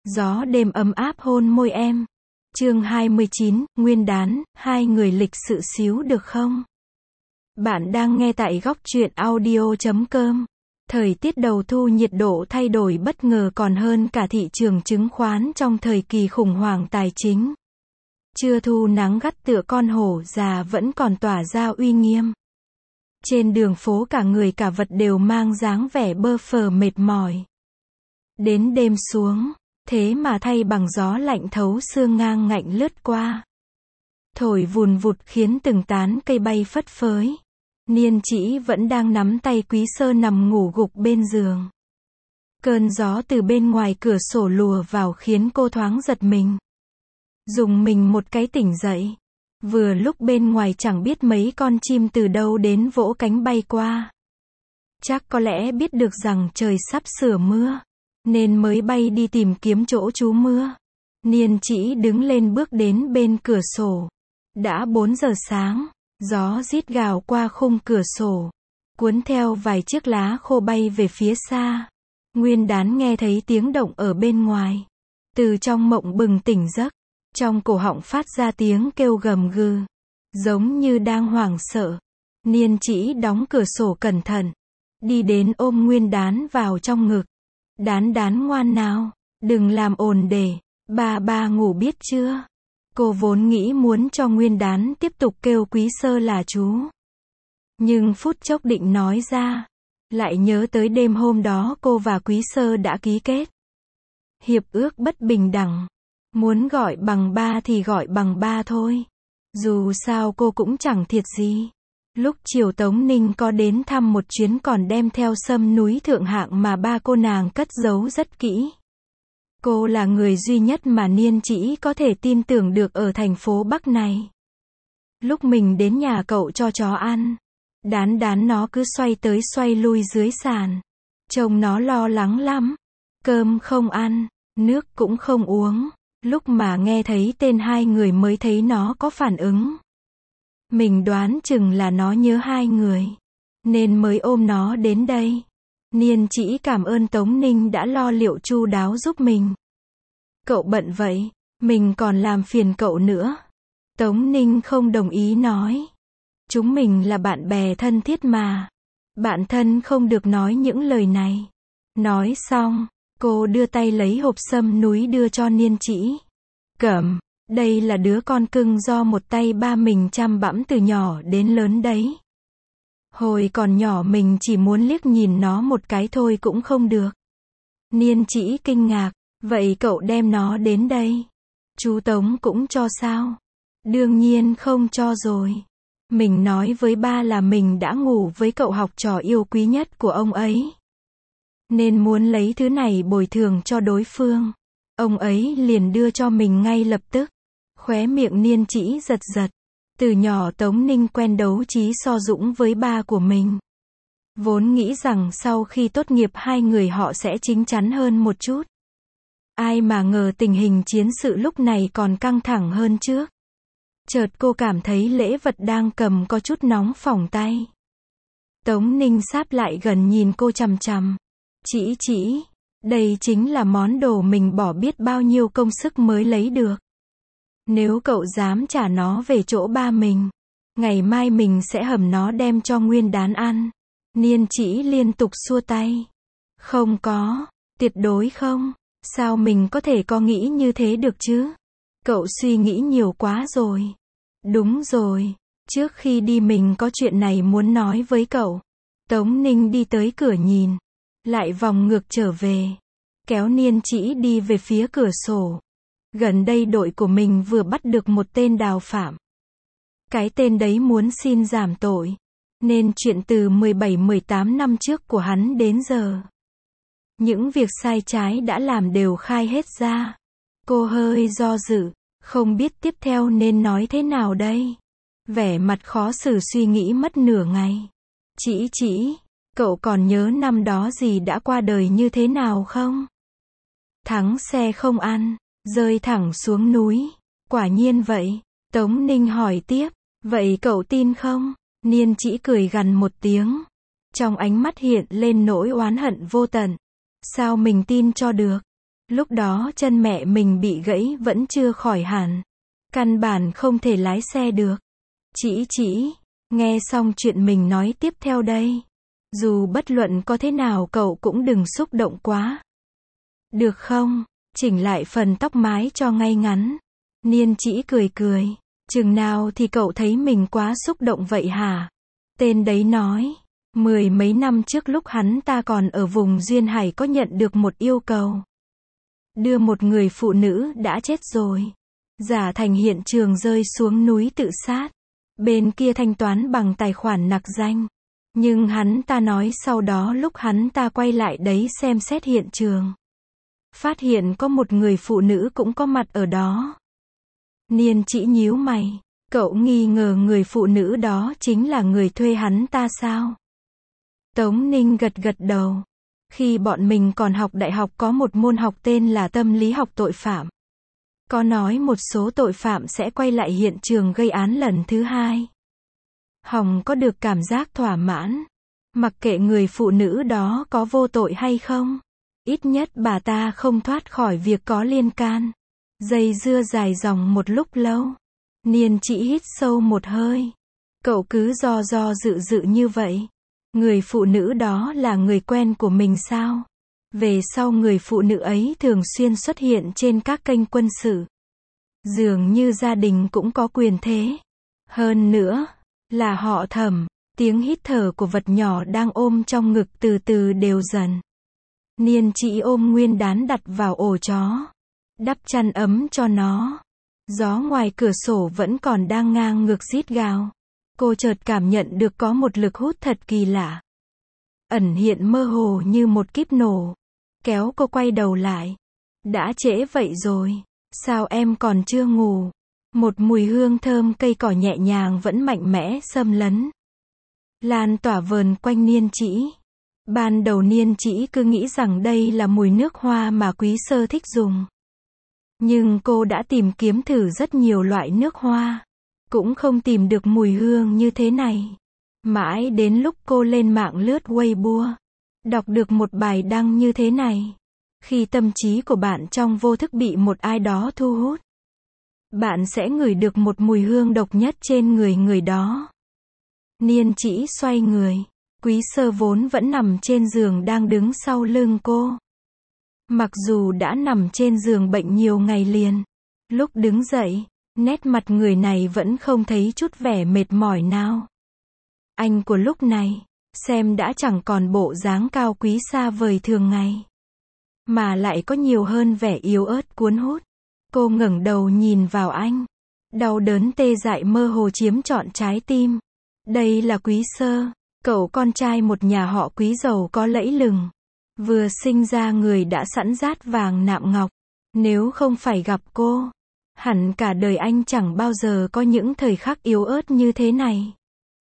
Gió đêm ấm áp hôn môi em. Chương 29, Nguyên đán, hai người lịch sự xíu được không? Bạn đang nghe tại góc truyện audio.com. Thời tiết đầu thu nhiệt độ thay đổi bất ngờ còn hơn cả thị trường chứng khoán trong thời kỳ khủng hoảng tài chính. Trưa thu nắng gắt tựa con hổ già vẫn còn tỏa ra uy nghiêm. Trên đường phố cả người cả vật đều mang dáng vẻ bơ phờ mệt mỏi. Đến đêm xuống, thế mà thay bằng gió lạnh thấu xương ngang ngạnh lướt qua. Thổi vùn vụt khiến từng tán cây bay phất phới. Niên Chỉ vẫn đang nắm tay Quý Sơ nằm ngủ gục bên giường. Cơn gió từ bên ngoài cửa sổ lùa vào khiến cô thoáng giật mình. Dùng mình một cái tỉnh dậy. Vừa lúc bên ngoài chẳng biết mấy con chim từ đâu đến vỗ cánh bay qua. Chắc có lẽ biết được rằng trời sắp sửa mưa, nên mới bay đi tìm kiếm chỗ trú mưa. Niên Chỉ đứng lên bước đến bên cửa sổ. Đã 4 giờ sáng, gió rít gào qua khung cửa sổ, cuốn theo vài chiếc lá khô bay về phía xa. Nguyên đán nghe thấy tiếng động ở bên ngoài. Từ trong mộng bừng tỉnh giấc, trong cổ họng phát ra tiếng kêu gầm gừ, giống như đang hoảng sợ. Niên Chỉ đóng cửa sổ cẩn thận, đi đến ôm Nguyên đán vào trong ngực. Đán đán ngoan nào, đừng làm ồn để, ba ngủ biết chưa? Cô vốn nghĩ muốn cho Nguyên đán tiếp tục kêu Quý Sơ là chú. Nhưng phút chốc định nói ra, lại nhớ tới đêm hôm đó cô và Quý Sơ đã ký kết hiệp ước bất bình đẳng. Muốn gọi bằng ba thì gọi bằng ba thôi. Dù sao cô cũng chẳng thiệt gì. Lúc chiều Tống Ninh có đến thăm một chuyến còn đem theo sâm núi thượng hạng mà ba cô nàng cất giấu rất kỹ. Cô là người duy nhất mà Niên Chỉ có thể tin tưởng được ở thành phố Bắc này. Lúc mình đến nhà cậu cho chó ăn, đán đán nó cứ xoay tới xoay lui dưới sàn. Trông nó lo lắng lắm. Cơm không ăn, nước cũng không uống. Lúc mà nghe thấy tên hai người mới thấy nó có phản ứng. Mình đoán chừng là nó nhớ hai người, nên mới ôm nó đến đây. Niên Chỉ cảm ơn Tống Ninh đã lo liệu chu đáo giúp mình. Cậu bận vậy, mình còn làm phiền cậu nữa. Tống Ninh không đồng ý nói. Chúng mình là bạn bè thân thiết mà. Bạn thân không được nói những lời này. Nói xong, cô đưa tay lấy hộp sâm núi đưa cho Niên Chỉ. Cẩm, đây là đứa con cưng do một tay ba mình chăm bẵm từ nhỏ đến lớn đấy. Hồi còn nhỏ mình chỉ muốn liếc nhìn nó một cái thôi cũng không được. Niên Chỉ kinh ngạc, vậy cậu đem nó đến đây. Chú Tống cũng cho sao? Đương nhiên không cho rồi. Mình nói với ba là mình đã ngủ với cậu học trò yêu quý nhất của ông ấy, nên muốn lấy thứ này bồi thường cho đối phương. Ông ấy liền đưa cho mình ngay lập tức. Khóe miệng Niên Chỉ giật giật. Từ nhỏ Tống Ninh quen đấu trí so dũng với ba của mình. Vốn nghĩ rằng sau khi tốt nghiệp hai người họ sẽ chín chắn hơn một chút. Ai mà ngờ tình hình chiến sự lúc này còn căng thẳng hơn trước. Chợt cô cảm thấy lễ vật đang cầm có chút nóng phỏng tay. Tống Ninh sáp lại gần nhìn cô chằm chằm. Chỉ, đây chính là món đồ mình bỏ biết bao nhiêu công sức mới lấy được. Nếu cậu dám trả nó về chỗ ba mình, ngày mai mình sẽ hầm nó đem cho Nguyên đán ăn. Niên Chỉ liên tục xua tay. Không có, tuyệt đối không. Sao mình có thể có nghĩ như thế được chứ? Cậu suy nghĩ nhiều quá rồi. Đúng rồi, trước khi đi mình có chuyện này muốn nói với cậu. Tống Ninh đi tới cửa nhìn, lại vòng ngược trở về, kéo Niên Chỉ đi về phía cửa sổ. Gần đây đội của mình vừa bắt được một tên đào phạm. Cái tên đấy muốn xin giảm tội, nên chuyện từ 17-18 năm trước của hắn đến giờ, những việc sai trái đã làm đều khai hết ra. Cô hơi do dự, không biết tiếp theo nên nói thế nào đây. Vẻ mặt khó xử suy nghĩ mất nửa ngày. Chỉ, cậu còn nhớ năm đó gì đã qua đời như thế nào không? Thắng xe không ăn, rơi thẳng xuống núi. Quả nhiên vậy. Tống Ninh hỏi tiếp, vậy cậu tin không? Niên Chỉ cười gằn một tiếng. Trong ánh mắt hiện lên nỗi oán hận vô tận. Sao mình tin cho được? Lúc đó chân mẹ mình bị gãy vẫn chưa khỏi hẳn. Căn bản không thể lái xe được. Chỉ, nghe xong chuyện mình nói tiếp theo đây. Dù bất luận có thế nào cậu cũng đừng xúc động quá. Được không? Chỉnh lại phần tóc mái cho ngay ngắn. Niên Chỉ cười. Chừng nào thì cậu thấy mình quá xúc động vậy hả? Tên đấy nói. 10 mấy năm trước lúc hắn ta còn ở vùng Duyên Hải có nhận được một yêu cầu. Đưa một người phụ nữ đã chết rồi. Giả thành hiện trường rơi xuống núi tự sát. Bên kia thanh toán bằng tài khoản nặc danh. Nhưng hắn ta nói sau đó lúc hắn ta quay lại đấy xem xét hiện trường. Phát hiện có một người phụ nữ cũng có mặt ở đó. Niên Chỉ nhíu mày. Cậu nghi ngờ người phụ nữ đó chính là người thuê hắn ta sao? Tống Ninh gật đầu. Khi bọn mình còn học đại học có một môn học tên là tâm lý học tội phạm. Có nói một số tội phạm sẽ quay lại hiện trường gây án lần thứ hai. Hồng có được cảm giác thỏa mãn. Mặc kệ người phụ nữ đó có vô tội hay không. Ít nhất bà ta không thoát khỏi việc có liên can. Dây dưa dài dòng một lúc lâu. Niên Chỉ hít sâu một hơi. Cậu cứ do dự như vậy. Người phụ nữ đó là người quen của mình sao? Về sau người phụ nữ ấy thường xuyên xuất hiện trên các kênh quân sự. Dường như gia đình cũng có quyền thế. Hơn nữa, là họ Thẩm. Tiếng hít thở của vật nhỏ đang ôm trong ngực từ từ đều dần. Niên Chỉ ôm Nguyên Đán đặt vào ổ chó. Đắp chăn ấm cho nó. Gió ngoài cửa sổ vẫn còn đang ngang ngược rít gào. Cô chợt cảm nhận được có một lực hút thật kỳ lạ. Ẩn hiện mơ hồ như một kíp nổ. Kéo cô quay đầu lại. Đã trễ vậy rồi. Sao em còn chưa ngủ? Một mùi hương thơm cây cỏ nhẹ nhàng vẫn mạnh mẽ xâm lấn. Lan tỏa vờn quanh Niên Chỉ. Ban đầu Niên Chỉ cứ nghĩ rằng đây là mùi nước hoa mà Quý Sơ thích dùng. Nhưng cô đã tìm kiếm thử rất nhiều loại nước hoa. Cũng không tìm được mùi hương như thế này. Mãi đến lúc cô lên mạng lướt Weibo. Đọc được một bài đăng như thế này. Khi tâm trí của bạn trong vô thức bị một ai đó thu hút. Bạn sẽ ngửi được một mùi hương độc nhất trên người đó. Niên Chỉ xoay người. Quý Sơ vốn vẫn nằm trên giường đang đứng sau lưng cô. Mặc dù đã nằm trên giường bệnh nhiều ngày liền. Lúc đứng dậy, nét mặt người này vẫn không thấy chút vẻ mệt mỏi nào. Anh của lúc này, xem đã chẳng còn bộ dáng cao quý xa vời thường ngày. Mà lại có nhiều hơn vẻ yếu ớt cuốn hút. Cô ngẩng đầu nhìn vào anh. Đau đớn tê dại mơ hồ chiếm trọn trái tim. Đây là Quý Sơ, cậu con trai một nhà họ Quý giàu có lẫy lừng. Vừa sinh ra người đã sẵn dát vàng nạm ngọc. Nếu không phải gặp cô, hẳn cả đời anh chẳng bao giờ có những thời khắc yếu ớt như thế này.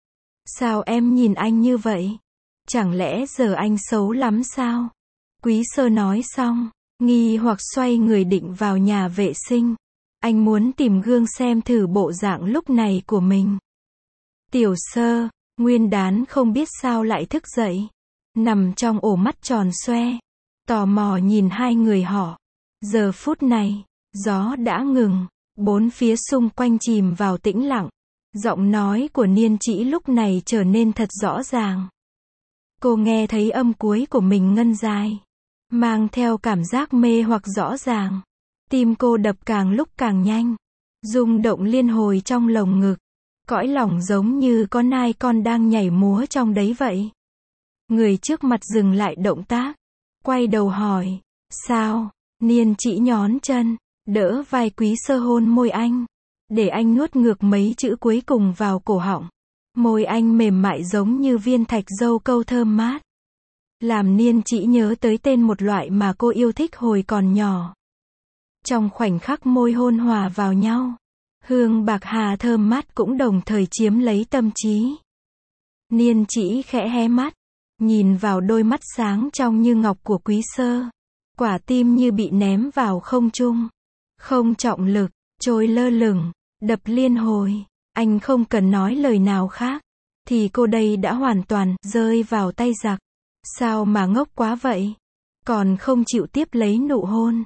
Sao em nhìn anh như vậy? Chẳng lẽ giờ anh xấu lắm sao? Quý Sơ nói xong, nghi hoặc xoay người định vào nhà vệ sinh. Anh muốn tìm gương xem thử bộ dạng lúc này của mình. Tiểu Sơ, Nguyên Đán không biết sao lại thức dậy. Nằm trong ổ mắt tròn xoe. Tò mò nhìn hai người họ. Giờ phút này, gió đã ngừng. Bốn phía xung quanh chìm vào tĩnh lặng. Giọng nói của Niên Chỉ lúc này trở nên thật rõ ràng. Cô nghe thấy âm cuối của mình ngân dài. Mang theo cảm giác mê hoặc rõ ràng. Tim cô đập càng lúc càng nhanh. Rung động liên hồi trong lồng ngực. Cõi lòng giống như có nai con đang nhảy múa trong đấy vậy. Người trước mặt dừng lại động tác. Quay đầu hỏi. Sao? Niên Chỉ nhón chân. Đỡ vai Quý Sơ hôn môi anh. Để anh nuốt ngược mấy chữ cuối cùng vào cổ họng. Môi anh mềm mại giống như viên thạch dâu câu thơm mát. Làm Niên Chỉ nhớ tới tên một loại mà cô yêu thích hồi còn nhỏ. Trong khoảnh khắc môi hôn hòa vào nhau. Hương bạc hà thơm mát cũng đồng thời chiếm lấy tâm trí. Niên Chỉ khẽ hé mắt. Nhìn vào đôi mắt sáng trong như ngọc của Quý Sơ. Quả tim như bị ném vào không trung. Không trọng lực, trôi lơ lửng, đập liên hồi. Anh không cần nói lời nào khác. Thì cô đây đã hoàn toàn rơi vào tay giặc. Sao mà ngốc quá vậy? Còn không chịu tiếp lấy nụ hôn.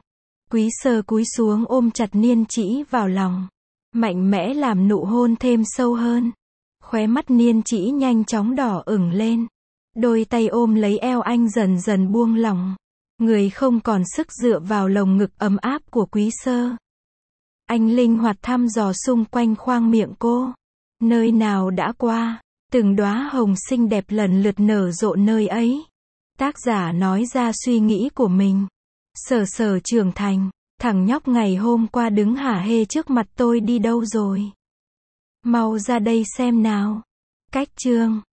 Quý Sơ cúi xuống ôm chặt Niên Chỉ vào lòng, mạnh mẽ làm nụ hôn thêm sâu hơn. Khóe mắt Niên Chỉ nhanh chóng đỏ ửng lên. Đôi tay ôm lấy eo anh dần dần buông lỏng. Người không còn sức dựa vào lồng ngực ấm áp của Quý Sơ. Anh linh hoạt thăm dò xung quanh khoang miệng cô. Nơi nào đã qua, từng đóa hồng xinh đẹp lần lượt nở rộ nơi ấy. Tác giả nói ra suy nghĩ của mình. Sở Sở trưởng thành, thằng nhóc ngày hôm qua đứng hả hê trước mặt tôi đi đâu rồi? Mau ra đây xem nào. Cách chương